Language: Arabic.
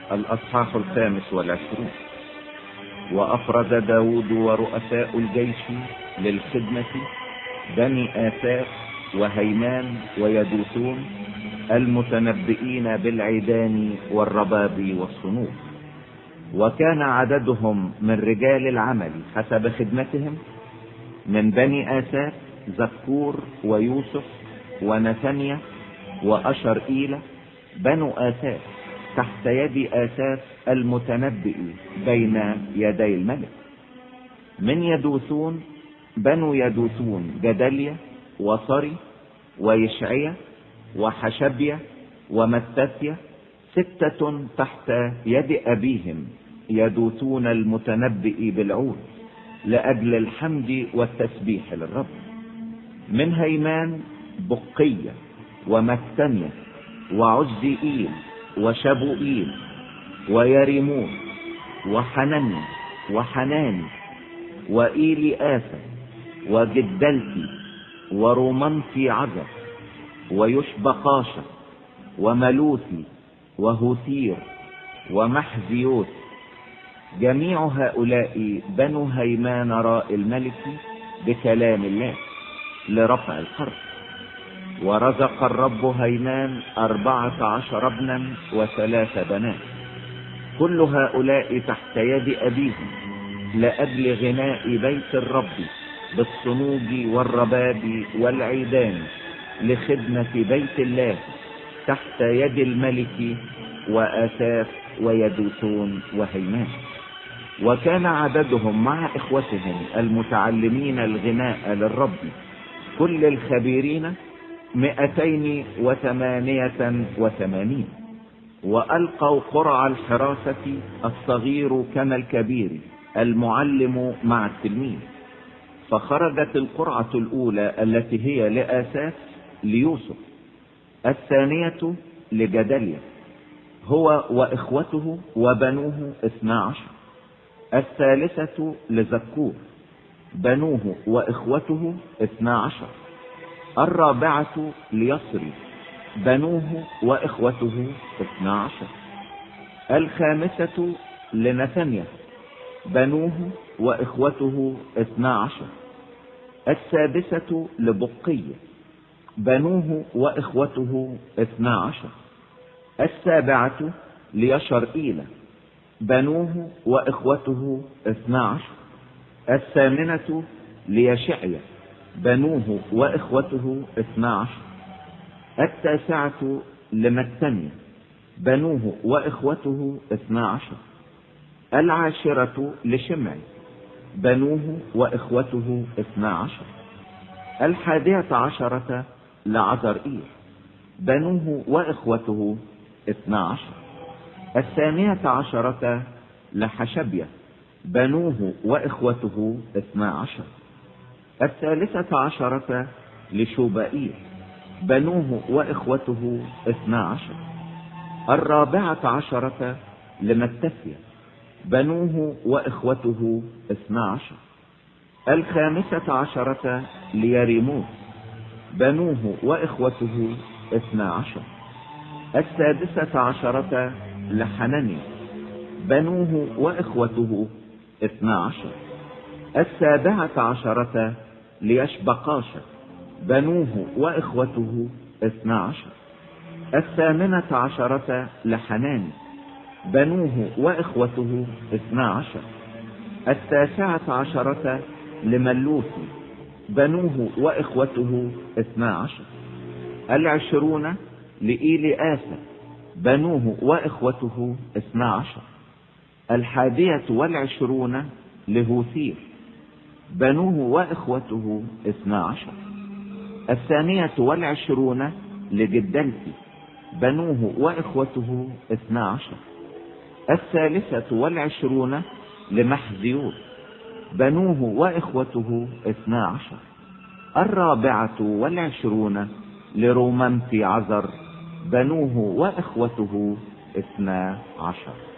الأصحاح 25. وأفرد داود ورؤساء الجيش للخدمة بني آساف وهيمان ويدوثون المتنبئين بالعيدان والرباب والصنوف. وكان عددهم من رجال العمل حسب خدمتهم: من بني آساف زكور ويوسف ونثنيا وأشرئيل بنو آساف تحت يد آساف المتنبئ بين يدي الملك. من يدوثون بنو يدوثون جدليا وصري ويشعيا وحشبيا ومتثيا 6 تحت يد أبيهم يدوثون المتنبئ بالعود لأجل الحمد والتسبيح للرب. من هيمان بقية ومتنيا وعزئيل وشبوئيل ويريمون وحنني وحناني وإيلي آسا وجدلتي ورومنتي عزر ويشبقاشا وملوثي وهوثير ومحزيوت. جميع هؤلاء بنو هيمان راء الملك بكلام الله لرفع الحرب. ورزق الرب هيمان 14 ابنا و3 بنات، كل هؤلاء تحت يد أبيهم لأجل غناء بيت الرب بالصنوج والرباب والعيدان لخدمة بيت الله تحت يد الملك وآساف ويدوثون وهيمان. وكان عددهم مع إخوتهم المتعلمين الغناء للرب كل الخبيرين 288. وألقوا قرع الحراسة الصغير كما الكبير المعلم مع التلميذ. فخرجت القرعة الأولى التي هي لآساف ليوسف، الثانية لجدليا هو وإخوته وبنوه 12، الثالثة لزكور بنوه وإخوته 12، الرابعة ليصري بنوه وإخوته 12، الخامسة لنثنيا بنوه وإخوته 12، السادسة لبقية بنوه وإخوته 12، السابعة ليشرئيل بنوه وإخوته 12، الثامنة ليشعيا بنوه وإخوته 12، التاسعة لمتنيا بنوه وإخوته 12، العاشرة لشمعي بنوه وإخوته 12، 11 لعزرئيل بنوه وإخوته 12، 12 لحشبيا بنوه وإخوته 12، 13 لشوبائيل بنوه وإخوته 12، 14 لمتثيا بنوه وإخوته 12، 15 ليريموت بنوه وإخوته 12، 16 لحنني بنوه وإخوته 12، 17 ليشبقاشا بنوه وإخوته 12، 18 لحناني بنوه وإخوته 12، 19 لملوثي بنوه وإخوته 12، 20 لإيلي آسا بنوه وإخوته 12، 21 لهوثير بنوه وإخوته 12، 22 لجدلتي بنوه وإخوته 12، 23 لمحزيوت بنوه وإخوته 12، 24 لرومنتي عزر بنوه وإخوته 12.